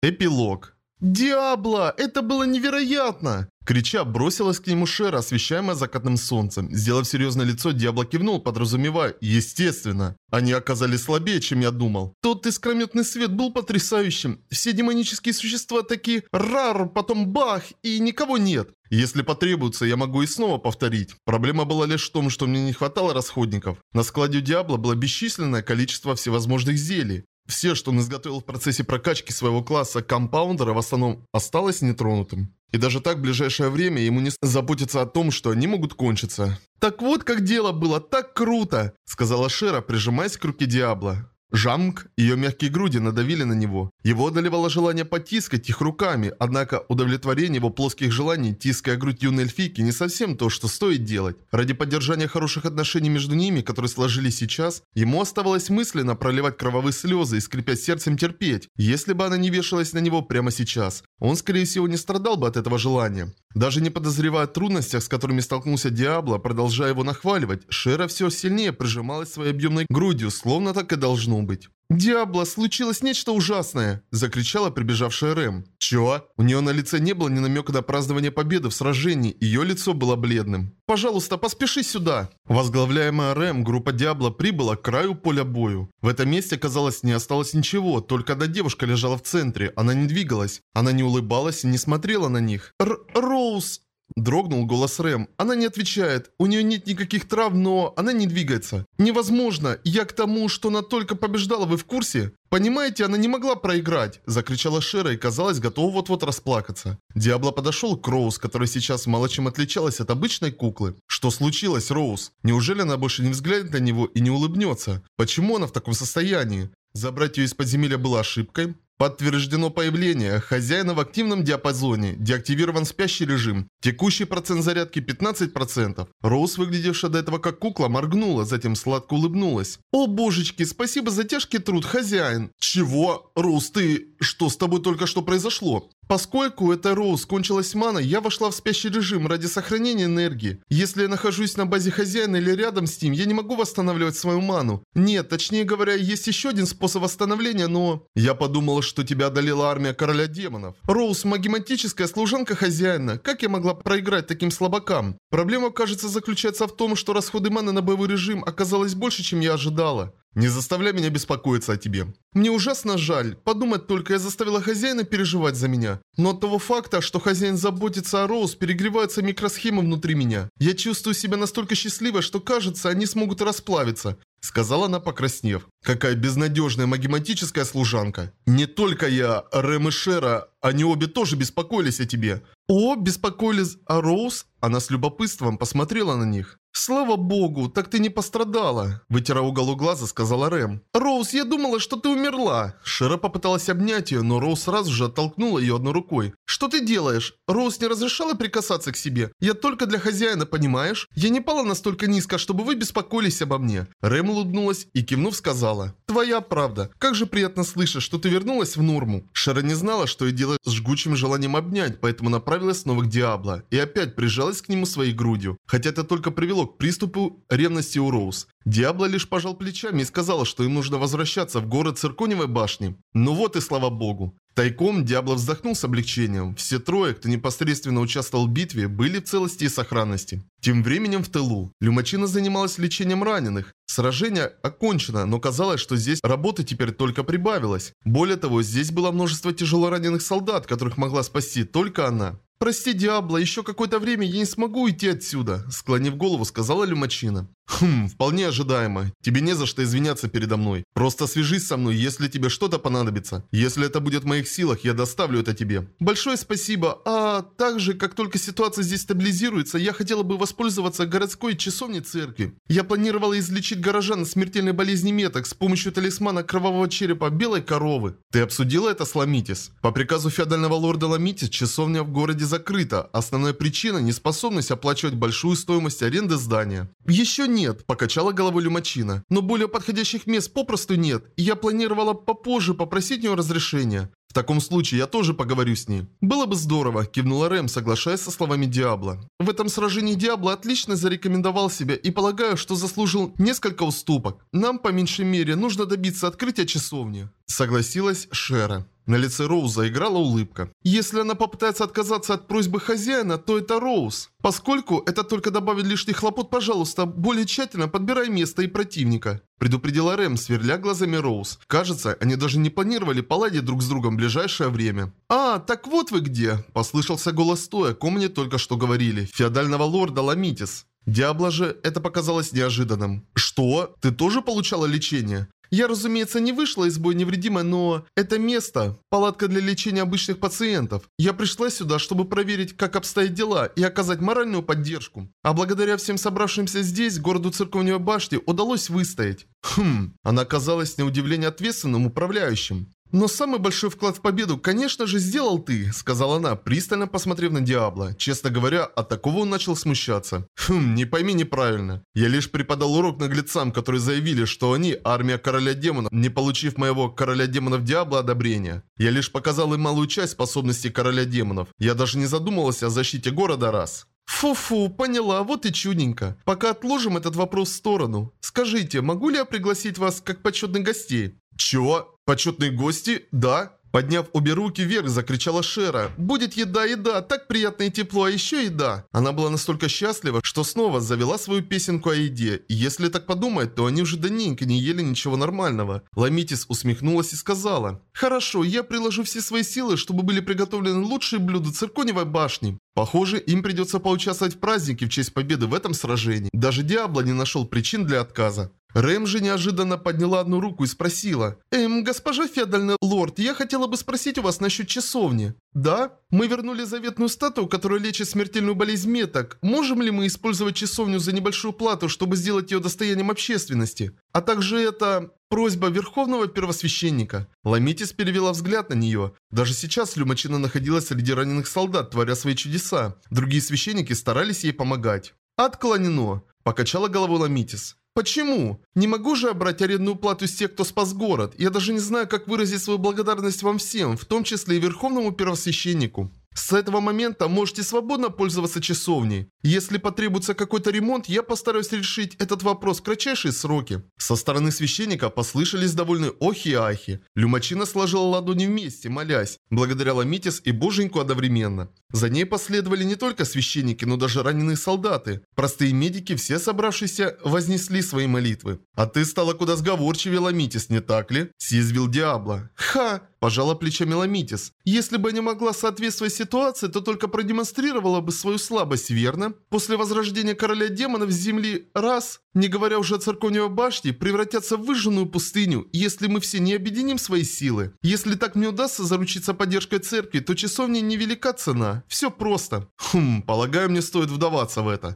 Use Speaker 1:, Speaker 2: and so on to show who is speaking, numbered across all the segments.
Speaker 1: Эпилог. «Диабло! Это было невероятно!» Крича, бросилась к нему Шера, освещаемая закатным солнцем. Сделав серьезное лицо, Диабло кивнул, подразумевая: естественно. Они оказались слабее, чем я думал. Тот искрометный свет был потрясающим. Все демонические существа такие рар, потом бах, и никого нет. Если потребуется, я могу и снова повторить. Проблема была лишь в том, что мне не хватало расходников. На складе у Диабло было бесчисленное количество всевозможных зелий. Все, что он изготовил в процессе прокачки своего класса компаундера, в основном осталось нетронутым. И даже так в ближайшее время ему не заботиться о том, что они могут кончиться. «Так вот как дело было, так круто!» — сказала Шера, прижимаясь к руке Диабло. Жамк, ее мягкие груди надавили на него. Его одолевало желание потискать их руками, однако удовлетворение его плоских желаний, тиская грудь юной эльфийки, не совсем то, что стоит делать. Ради поддержания хороших отношений между ними, которые сложились сейчас, ему оставалось мысленно проливать кровавые слезы и, скрипя сердцем, терпеть, если бы она не вешалась на него прямо сейчас. Он, скорее всего, не страдал бы от этого желания. Даже не подозревая о трудностях, с которыми столкнулся Диабло, продолжая его нахваливать, Шера все сильнее прижималась своей объемной грудью, словно так и должно быть. «Диабло, случилось нечто ужасное!» – закричала прибежавшая Рэм. «Чё?» У нее на лице не было ни намека на празднование победы в сражении, ее лицо было бледным. «Пожалуйста, поспеши сюда!» Возглавляемая Рэм, группа Диабло прибыла к краю поля бою. В этом месте, казалось, не осталось ничего, только одна девушка лежала в центре, она не двигалась. Она не улыбалась и не смотрела на них. «Роуз!» Дрогнул голос Рэм. Она не отвечает. У нее нет никаких травм, но она не двигается. Невозможно. Я к тому, что она только побеждала, вы в курсе? Понимаете, она не могла проиграть. Закричала Шера и, казалось, готова вот-вот расплакаться. Диабло подошел к Роуз, которая сейчас мало чем отличалась от обычной куклы. Что случилось, Роуз? Неужели она больше не взглянет на него и не улыбнется? Почему она в таком состоянии? Забрать ее из подземелья было ошибкой? Подтверждено появление хозяина в активном диапазоне. Деактивирован спящий режим. Текущий процент зарядки 15%. Роуз, выглядевшая до этого как кукла, моргнула, затем сладко улыбнулась. «О божечки, спасибо за тяжкий труд, хозяин!» «Чего? Роуз, ты... Что с тобой только что произошло?» Поскольку эта Роуз кончилась мана, я вошла в спящий режим ради сохранения энергии. Если я нахожусь на базе хозяина или рядом с ним, я не могу восстанавливать свою ману. Нет, точнее говоря, есть еще один способ восстановления, но... Я подумала, что тебя одолела армия короля демонов. Роуз, магематическая служанка хозяина. Как я могла проиграть таким слабакам? Проблема, кажется, заключается в том, что расходы маны на боевой режим оказалось больше, чем я ожидала. Не заставляй меня беспокоиться о тебе. Мне ужасно жаль. Подумать только, я заставила хозяина переживать за меня. Но от того факта, что хозяин заботится о Роуз, перегреваются микросхемы внутри меня. Я чувствую себя настолько счастливой, что кажется, они смогут расплавиться. Сказала она, покраснев. Какая безнадежная магематическая служанка. Не только я, Рэм и Шера, они обе тоже беспокоились о тебе. О, беспокоились о Роуз? Она с любопытством посмотрела на них. «Слава богу, так ты не пострадала», – вытирая уголок глаза, сказала Рэм. «Роуз, я думала, что ты умерла». Шера попыталась обнять ее, но Роуз сразу же оттолкнула ее одной рукой. «Что ты делаешь? Роуз не разрешала прикасаться к себе. Я только для хозяина, понимаешь? Я не пала настолько низко, чтобы вы беспокоились обо мне». Рэм улыбнулась и, кивнув, сказала: «Твоя правда. Как же приятно слышать, что ты вернулась в норму». Шера не знала, что ей делать с жгучим желанием обнять, поэтому направилась снова к Диабло и опять прижалась к нему своей грудью. Хотя это только привело к приступу ревности у Роуз. Диабло лишь пожал плечами и сказала, что им нужно возвращаться в город Циркониевой башни. Ну вот и слава богу. Тайком Диабло вздохнул с облегчением. Все трое, кто непосредственно участвовал в битве, были в целости и сохранности. Тем временем в тылу. Люмачина занималась лечением раненых. Сражение окончено, но казалось, что здесь работы теперь только прибавилось. Более того, здесь было множество тяжелораненых солдат, которых могла спасти только она. «Прости, Диабло, еще какое-то время я не смогу уйти отсюда», – склонив голову, сказала Люмачина. Вполне ожидаемо. Тебе не за что извиняться передо мной. Просто свяжись со мной, если тебе что-то понадобится. Если это будет в моих силах, я доставлю это тебе». Большое спасибо. А также, как только ситуация здесь стабилизируется, я хотела бы воспользоваться городской часовней церкви. Я планировала излечить горожан от смертельной болезни меток с помощью талисмана кровавого черепа белой коровы. Ты обсудила это с Ламитис? По приказу феодального лорда Ламитис, часовня в городе закрыта. Основная причина – неспособность оплачивать большую стоимость аренды здания. Еще нет, покачала головой Люмачина. Но более подходящих мест попросту нет. И я планировала попозже попросить у нее разрешения. В таком случае я тоже поговорю с ней. Было бы здорово, кивнула Рэм, соглашаясь со словами Диабло. В этом сражении Диабло отлично зарекомендовал себя и полагаю, что заслужил несколько уступок. Нам, по меньшей мере, нужно добиться открытия часовни. Согласилась Шера. На лице Роуз заиграла улыбка. Если она попытается отказаться от просьбы хозяина, то это Роуз. Поскольку это только добавит лишних хлопот, пожалуйста, более тщательно подбирай место и противника. Предупредила Рэм, сверля глазами Роуз. Кажется, они даже не планировали поладить друг с другом в ближайшее время. «А, так вот вы где!» – послышался голос той, о ком мне только что говорили. Феодального лорда Ламитис. Диабло же это показалось неожиданным. «Что? Ты тоже получала лечение?» Я, разумеется, не вышла из боя невредимой, но это место – палатка для лечения обычных пациентов. Я пришла сюда, чтобы проверить, как обстоят дела и оказать моральную поддержку. А благодаря всем собравшимся здесь, городу Церковной башни удалось выстоять. Она казалась на удивление ответственным управляющим. «Но самый большой вклад в победу, конечно же, сделал ты», — сказала она, пристально посмотрев на Диабло. Честно говоря, от такого он начал смущаться. Не пойми неправильно. Я лишь преподал урок наглецам, которые заявили, что они армия короля демонов, не получив моего короля демонов Диабло одобрения. Я лишь показал им малую часть способностей короля демонов. Я даже не задумывался о защите города раз. Фу-фу, поняла, вот и чудненько. Пока отложим этот вопрос в сторону. Скажите, могу ли я пригласить вас как почетных гостей? Чего? Почетные гости? Да? Подняв обе руки вверх, закричала Шера. «Будет еда, еда, так приятно и тепло, а еще еда!» Она была настолько счастлива, что снова завела свою песенку о еде. И если так подумать, то они уже давненько не ели ничего нормального. Ламитис усмехнулась и сказала: «Хорошо, я приложу все свои силы, чтобы были приготовлены лучшие блюда Циркониевой башни». Похоже, им придется поучаствовать в празднике в честь победы в этом сражении. Даже Диабло не нашел причин для отказа. Рэм же неожиданно подняла одну руку и спросила: госпожа феодальный лорд, я хотела бы спросить у вас насчет часовни». «Да? Мы вернули заветную статую, которая лечит смертельную болезнь меток. Можем ли мы использовать часовню за небольшую плату, чтобы сделать ее достоянием общественности? А также это просьба Верховного Первосвященника». Ламитис перевела взгляд на нее. Даже сейчас Люмачина находилась среди раненых солдат, творя свои чудеса. Другие священники старались ей помогать. «Отклонено», – покачала головой Ламитис. «Почему? Не могу же я брать арендную плату с тех, кто спас город. Я даже не знаю, как выразить свою благодарность вам всем, в том числе и Верховному Первосвященнику. С этого момента можете свободно пользоваться часовней. Если потребуется какой-то ремонт, я постараюсь решить этот вопрос в кратчайшие сроки». Со стороны священника послышались довольные охи и ахи. Люмачина сложила ладони вместе, молясь, благодаря Ламитис и Боженьку одновременно. За ней последовали не только священники, но даже раненые солдаты. Простые медики, все собравшиеся, вознесли свои молитвы. «А ты стала куда сговорчивее, Ламитис, не так ли?» – съязвил Диабло. «Ха!» – пожала плечами Ламитис. «Если бы я не могла соответствовать ситуации, то только продемонстрировала бы свою слабость, верно? После возрождения короля демонов с земли раз, не говоря уже о Церковной башне, превратятся в выжженную пустыню, если мы все не объединим свои силы. Если так мне удастся заручиться поддержкой церкви, то часовне невелика цена. Все просто». Полагаю, мне стоит вдаваться в это.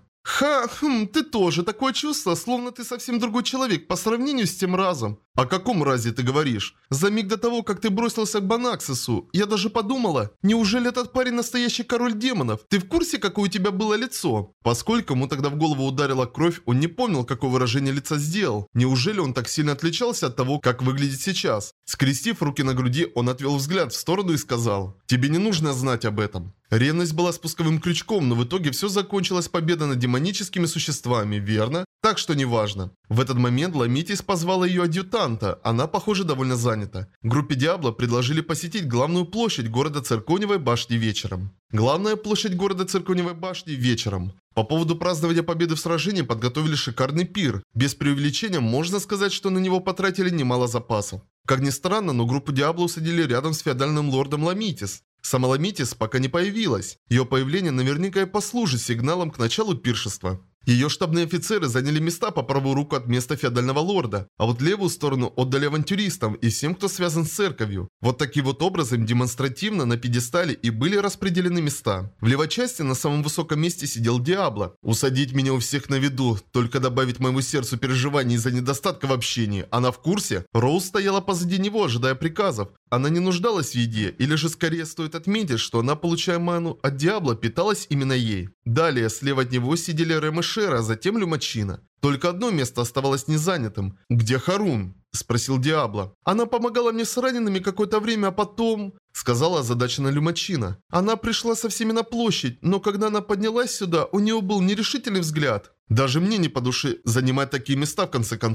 Speaker 1: Ты тоже. Такое чувство, словно ты совсем другой человек по сравнению с тем разом. О каком разе ты говоришь? За миг до того, как ты бросился к Банаксису, я даже подумала, неужели этот парень настоящий король демонов? Ты в курсе, какое у тебя было лицо? Поскольку ему тогда в голову ударила кровь, он не помнил, какое выражение лица сделал. Неужели он так сильно отличался от того, как выглядит сейчас? Скрестив руки на груди, он отвел взгляд в сторону и сказал: «Тебе не нужно знать об этом». Ревность была спусковым крючком, но в итоге все закончилось победой над демоническими существами, верно? Так что неважно. В этот момент Ламитис позвала ее адъютанта, она, похоже, довольно занята. Группе Диабло предложили посетить главную площадь города Церковной башни вечером. Главная площадь города Церковной башни вечером. По поводу празднования победы в сражении подготовили шикарный пир. Без преувеличения можно сказать, что на него потратили немало запасов. Как ни странно, но группу Диабло усадили рядом с феодальным лордом Ламитис. Сама Ламитис пока не появилась. Ее появление наверняка и послужит сигналом к началу пиршества. Ее штабные офицеры заняли места по правую руку от места феодального лорда, а вот левую сторону отдали авантюристам и всем, кто связан с церковью. Вот таким вот образом демонстративно на пьедестале и были распределены места. В левой части на самом высоком месте сидел Диабло. Усадить меня у всех на виду, только добавить моему сердцу переживаний из-за недостатка в общении. Она в курсе? Роуз стояла позади него, ожидая приказов. Она не нуждалась в еде, или же скорее стоит отметить, что она, получая ману от Диабло, питалась именно ей. Далее, слева от него сидели Рэм и Шера, а затем Люмачина. Только одно место оставалось незанятым. «Где Харун?» – спросил Диабло. «Она помогала мне с ранеными какое-то время, а потом...» – сказала озадаченная Люмачина. «Она пришла со всеми на площадь, но когда она поднялась сюда, у нее был нерешительный взгляд. Даже мне не по душе занимать такие места в конце концов».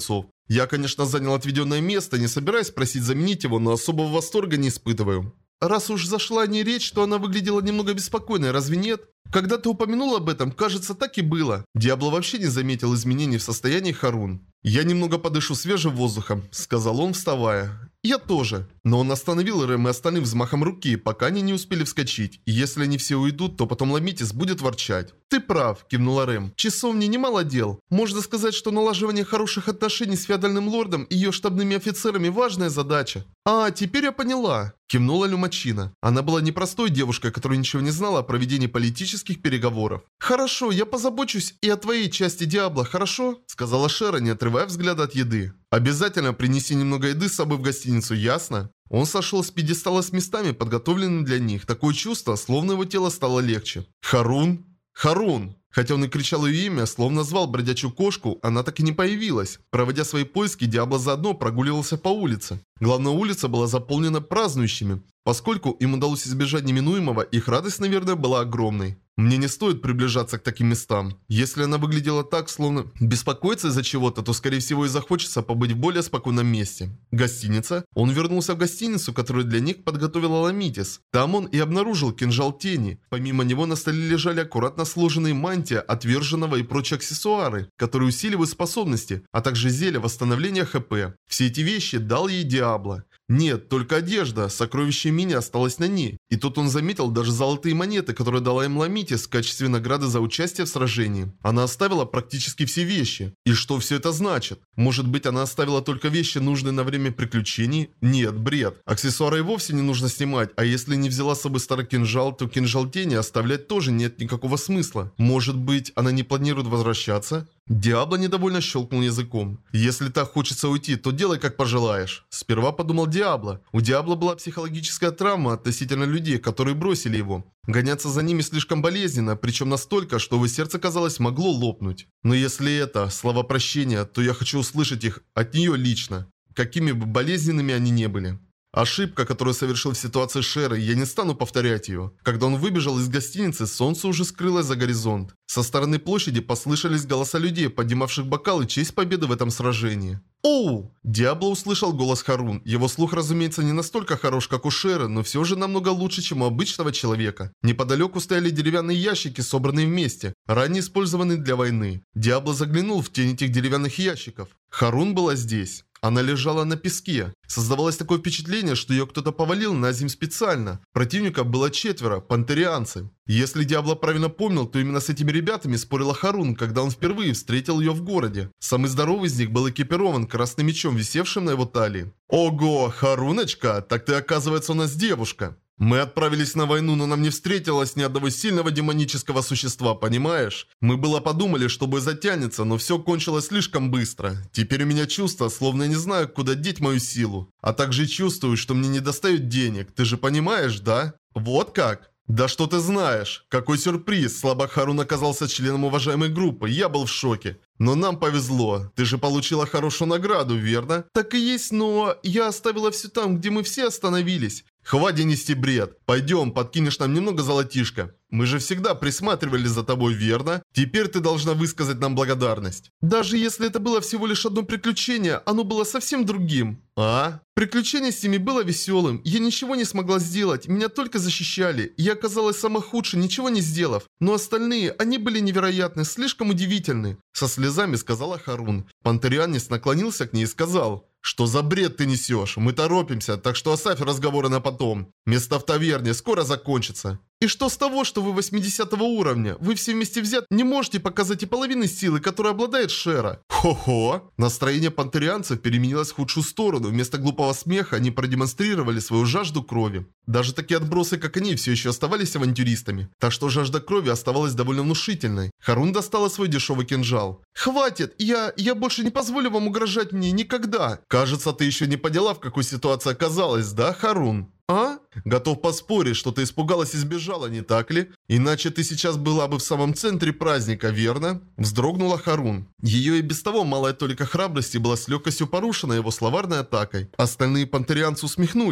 Speaker 1: Я, конечно, занял отведенное место, не собираюсь просить заменить его, но особого восторга не испытываю. Раз уж зашла о ней речь, то она выглядела немного беспокойной, разве нет? Когда ты упомянул об этом, кажется, так и было. Диабло вообще не заметил изменений в состоянии Харун. «Я немного подышу свежим воздухом», — сказал он, вставая. «Я тоже». Но он остановил Рэм и остальным взмахом руки, пока они не успели вскочить. И если они все уйдут, то потом Ламитис будет ворчать. «Ты прав», — кивнула Рэм. «Часовне немало дел. Можно сказать, что налаживание хороших отношений с феодальным лордом и ее штабными офицерами — важная задача». «А, теперь я поняла», — кивнула Люмачина. Она была непростой девушкой, которая ничего не знала о проведении политических переговоров. «Хорошо, я позабочусь и о твоей части, Диабло, хорошо?» — сказала Шера, не отрывая взгляда от еды. «Обязательно принеси немного еды с собой в гостиницу, ясно?» Он сошел с пьедестала с местами, подготовленными для них. Такое чувство, словно его тело стало легче. «Харун? Харун!» Хотя он и кричал ее имя, словно звал бродячую кошку, она так и не появилась. Проводя свои поиски, Диабло заодно прогуливался по улице. Главная улица была заполнена празднующими. Поскольку им удалось избежать неминуемого, их радость, наверное, была огромной. Мне не стоит приближаться к таким местам. Если она выглядела так, словно беспокоится из-за чего-то, то, скорее всего, и захочется побыть в более спокойном месте. Гостиница? Он вернулся в гостиницу, которую для них подготовила Ламитис. Там он и обнаружил кинжал тени. Помимо него на столе лежали аккуратно сложенные мантия, отверженного и прочие аксессуары, которые усиливают способности, а также зелье восстановления ХП. Все эти вещи дал ей Диабло. Нет, только одежда, сокровище мини осталось на ней. И тут он заметил даже золотые монеты, которые дала им Ламитис в качестве награды за участие в сражении. Она оставила практически все вещи. И что все это значит? Может быть, она оставила только вещи, нужные на время приключений? Нет, бред. Аксессуары и вовсе не нужно снимать, а если не взяла с собой старый кинжал, то кинжал тени оставлять тоже нет никакого смысла. Может быть, она не планирует возвращаться? Диабло недовольно щелкнул языком. «Если так хочется уйти, то делай как пожелаешь». Сперва подумал Диабло. У Диабло была психологическая травма относительно людей, которые бросили его. Гоняться за ними слишком болезненно, причем настолько, что его сердце, казалось, могло лопнуть. Но если это слова прощения, то я хочу услышать их от нее лично, какими бы болезненными они не были. Ошибка, которую совершил в ситуации Шеры, я не стану повторять ее. Когда он выбежал из гостиницы, солнце уже скрылось за горизонт. Со стороны площади послышались голоса людей, поднимавших бокалы в честь победы в этом сражении. «Оу!» Диабло услышал голос Харун. Его слух, разумеется, не настолько хорош, как у Шеры, но все же намного лучше, чем у обычного человека. Неподалеку стояли деревянные ящики, собранные вместе, ранее использованные для войны. Диабло заглянул в тень этих деревянных ящиков. Харун была здесь. Она лежала на песке. Создавалось такое впечатление, что ее кто-то повалил на землю специально. Противников было 4, пантерианцы. Если Диабло правильно помнил, то именно с этими ребятами спорила Харун, когда он впервые встретил ее в городе. Самый здоровый из них был экипирован красным мечом, висевшим на его талии. «Ого, Харуночка, так ты, оказывается, у нас девушка». Мы отправились на войну, но нам не встретилось ни одного сильного демонического существа, понимаешь? Мы было подумали, что бой затянется, но все кончилось слишком быстро. Теперь у меня чувство, словно я не знаю, куда деть мою силу. А также чувствую, что мне недостает денег. Ты же понимаешь, да? Вот как? Да что ты знаешь? Какой сюрприз! Слабак Харун оказался членом уважаемой группы. Я был в шоке. Но нам повезло. Ты же получила хорошую награду, верно? Так и есть, но я оставила все там, где мы все остановились. Хватит нести бред. Пойдем, подкинешь нам немного золотишка. Мы же всегда присматривали за тобой, верно? Теперь ты должна высказать нам благодарность. Даже если это было всего лишь одно приключение, оно было совсем другим. А? Приключение с ними было веселым. Я ничего не смогла сделать, меня только защищали. Я оказалась самой худшей, ничего не сделав. Но остальные, они были невероятны, слишком удивительны. Со слезами сказала Харун. Пантерианец наклонился к ней и сказал: «Что за бред ты несешь? Мы торопимся, так что оставь разговоры на потом. Место в таверне скоро закончится». «И что с того, что вы 80 уровня? Вы все вместе взят не можете показать и половины силы, которой обладает Шера». Хо-хо. Настроение пантерианцев переменилось в худшую сторону. Вместо глупого смеха они продемонстрировали свою жажду крови. Даже такие отбросы, как они, все еще оставались авантюристами. Так что жажда крови оставалась довольно внушительной. Харун достала свой дешевый кинжал. «Хватит! Я больше не позволю вам угрожать мне никогда!» «Кажется, ты еще не поняла, в какой ситуации оказалась, да, Харун?» «А?» «Готов поспорить, что ты испугалась и сбежала, не так ли? Иначе ты сейчас была бы в самом центре праздника, верно?» Вздрогнула Харун. Ее и без того малая толика храбрости была с легкостью порушена его словарной атакой. Остальные пантерианцы усмехнулись.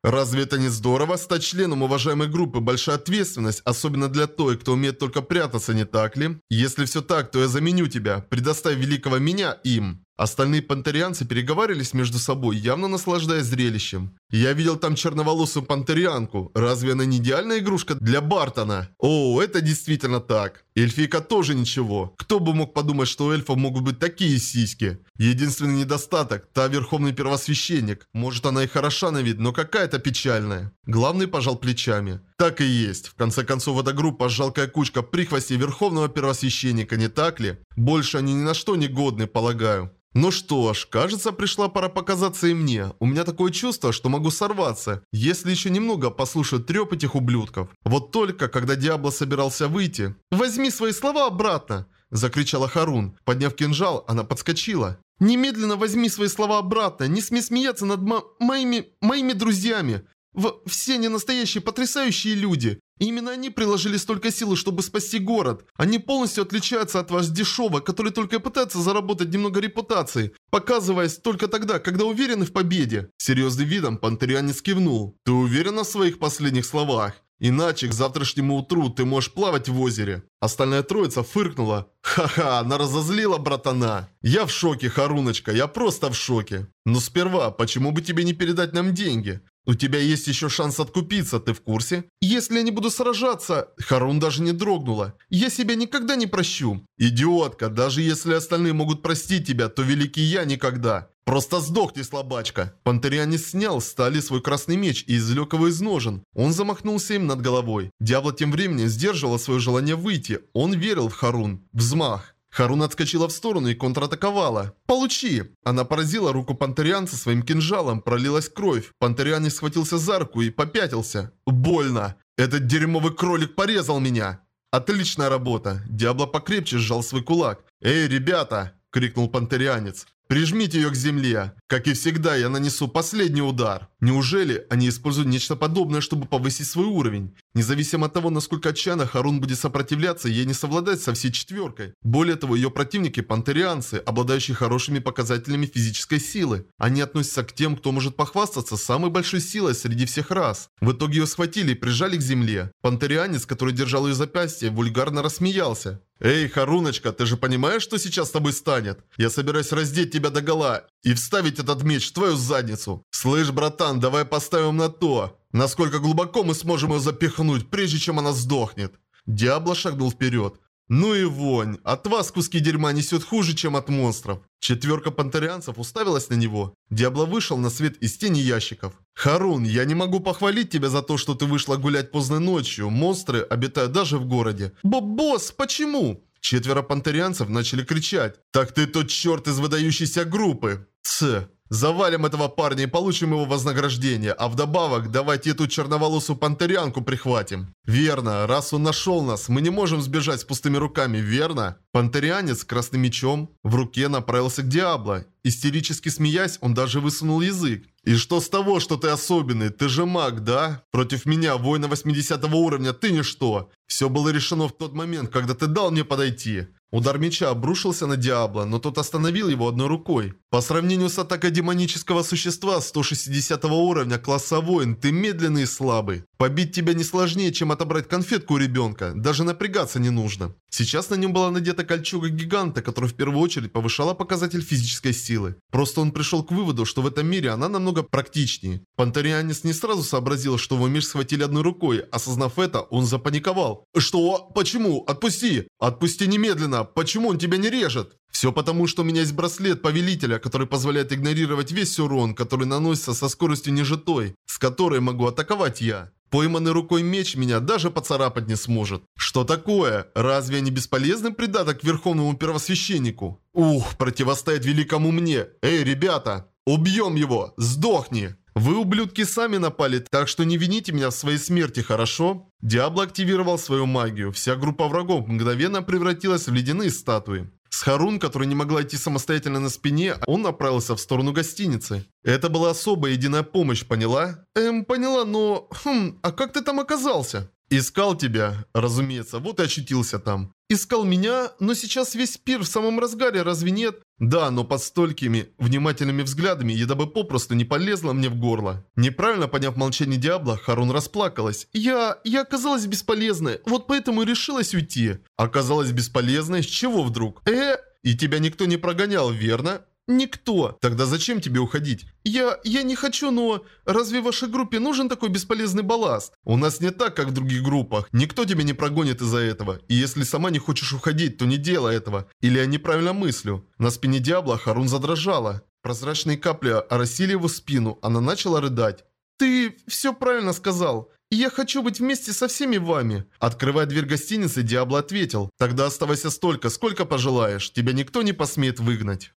Speaker 1: Разве это не здорово? Стать членом уважаемой группы – большая ответственность, особенно для той, кто умеет только прятаться, не так ли? Если все так, то я заменю тебя. Предоставь великого меня им. Остальные пантерианцы переговаривались между собой, явно наслаждаясь зрелищем. Я видел там черноволосую пантерианку. Разве она не идеальная игрушка для Бартона? О, это действительно так. Эльфийка тоже ничего. Кто бы мог подумать, что у эльфов могут быть такие сиськи? Единственный недостаток – та верховный первосвященник. Может, она и хороша на вид, но какая-то печальная. Главный пожал плечами. Так и есть. В конце концов, эта группа – жалкая кучка прихвостей верховного первосвященника, не так ли? Больше они ни на что не годны, полагаю. Ну что ж, кажется, пришла пора показаться и мне. У меня такое чувство, что могу сорваться, если еще немного послушать треп этих ублюдков. Вот только, когда Диабло собирался выйти... «Возьми свои слова обратно!» – закричала Харун. Подняв кинжал, она подскочила. «Немедленно возьми свои слова обратно! Не смей смеяться над моими друзьями! Все они настоящие потрясающие люди! И именно они приложили столько сил, чтобы спасти город. Они полностью отличаются от вас дешевок, которые только и пытаются заработать немного репутации, показываясь только тогда, когда уверены в победе». Серьезным видом пантерианец кивнул. «Ты уверена в своих последних словах? Иначе к завтрашнему утру ты можешь плавать в озере». Остальная троица фыркнула. «Ха-ха, она разозлила братана». «Я в шоке, Харуночка, я просто в шоке. Но сперва, почему бы тебе не передать нам деньги? У тебя есть еще шанс откупиться, ты в курсе?» «Если я не буду сражаться...» Харун даже не дрогнула. «Я себя никогда не прощу». «Идиотка, даже если остальные могут простить тебя, то великий я никогда. Просто сдохни, слабачка». Пантерианец снял с стали свой красный меч и извлек его из ножен. Он замахнулся им над головой. Диабло тем временем сдерживала свое желание выйти. Он верил в Харун. Взмах. Харун отскочила в сторону и контратаковала. «Получи!» Она поразила руку пантерианца своим кинжалом, пролилась кровь. Пантерианец схватился за руку и попятился. «Больно! Этот дерьмовый кролик порезал меня!» «Отличная работа!» Диабло покрепче сжал свой кулак. «Эй, ребята!» – крикнул пантерианец. «Прижмите ее к земле. Как и всегда, я нанесу последний удар». Неужели они используют нечто подобное, чтобы повысить свой уровень? Независимо от того, насколько отчаянно Харун будет сопротивляться, ей не совладать со всей четверкой. Более того, ее противники – пантерианцы, обладающие хорошими показателями физической силы. Они относятся к тем, кто может похвастаться самой большой силой среди всех рас. В итоге ее схватили и прижали к земле. Пантерианец, который держал ее запястье, вульгарно рассмеялся. «Эй, Харуночка, ты же понимаешь, что сейчас с тобой станет? Я собираюсь раздеть тебя догола и вставить этот меч в твою задницу. Слышь, братан, давай поставим на то, насколько глубоко мы сможем ее запихнуть, прежде чем она сдохнет». Диабло шагнул вперед. «Ну и вонь. От вас куски дерьма несет хуже, чем от монстров». Четверка пантерианцев уставилась на него. Диабло вышел на свет из тени ящиков. «Харун, я не могу похвалить тебя за то, что ты вышла гулять поздно ночью. Монстры обитают даже в городе». «Босс, почему?» Четверо пантерианцев начали кричать. «Так ты тот черт из выдающейся группы!» «Тсс! Завалим этого парня и получим его вознаграждение, а вдобавок давайте эту черноволосую пантерианку прихватим». «Верно, раз он нашел нас, мы не можем сбежать с пустыми руками, верно?» Пантерианец с красным мечом в руке направился к Диабло. Истерически смеясь, он даже высунул язык. «И что с того, что ты особенный? Ты же маг, да? Против меня, воина 80 уровня, ты ничто. Все было решено в тот момент, когда ты дал мне подойти». Удар меча обрушился на Диабло, но тот остановил его одной рукой. По сравнению с атакой демонического существа 160 уровня класса воин, ты медленный и слабый. Побить тебя не сложнее, чем отобрать конфетку у ребенка. Даже напрягаться не нужно. Сейчас на нем была надета кольчуга гиганта, которая в первую очередь повышала показатель физической силы. Просто он пришел к выводу, что в этом мире она намного практичнее. Пантерианец не сразу сообразил, что его меч схватили одной рукой. Осознав это, он запаниковал. «Что? Почему? Отпусти! Отпусти немедленно! Почему он тебя не режет?» «Все потому, что у меня есть браслет повелителя, который позволяет игнорировать весь урон, который наносится со скоростью ниже той, с которой могу атаковать я. Пойманный рукой меч меня даже поцарапать не сможет». «Что такое? Разве я не бесполезный придаток к верховному первосвященнику?» «Ух, противостоять великому мне! Эй, ребята! Убьем его! Сдохни!» «Вы, ублюдки, сами напали, так что не вините меня в своей смерти, хорошо?» Диабло активировал свою магию. Вся группа врагов мгновенно превратилась в ледяные статуи. С Харун, которая не могла идти самостоятельно на спине, он направился в сторону гостиницы. Это была особая единая помощь, поняла? Поняла, но... а как ты там оказался? «Искал тебя, разумеется, вот и очутился там. Искал меня, но сейчас весь пир в самом разгаре, разве нет? Да, но под столькими внимательными взглядами еда бы попросту не полезла мне в горло. Неправильно поняв молчание Диабло, Харун расплакалась. Я оказалась бесполезной, вот поэтому и решилась уйти. Оказалась бесполезной? С чего вдруг? И тебя никто не прогонял, верно? Никто. Тогда зачем тебе уходить? Я не хочу, но... Разве в вашей группе нужен такой бесполезный балласт? У нас не так, как в других группах. Никто тебя не прогонит из-за этого. И если сама не хочешь уходить, то не делай этого. Или я неправильно мыслю. На спине Диабло Харун задрожала. Прозрачные капли оросили его спину. Она начала рыдать. Ты все правильно сказал. Я хочу быть вместе со всеми вами. Открывая дверь гостиницы, Диабло ответил. Тогда оставайся столько, сколько пожелаешь. Тебя никто не посмеет выгнать.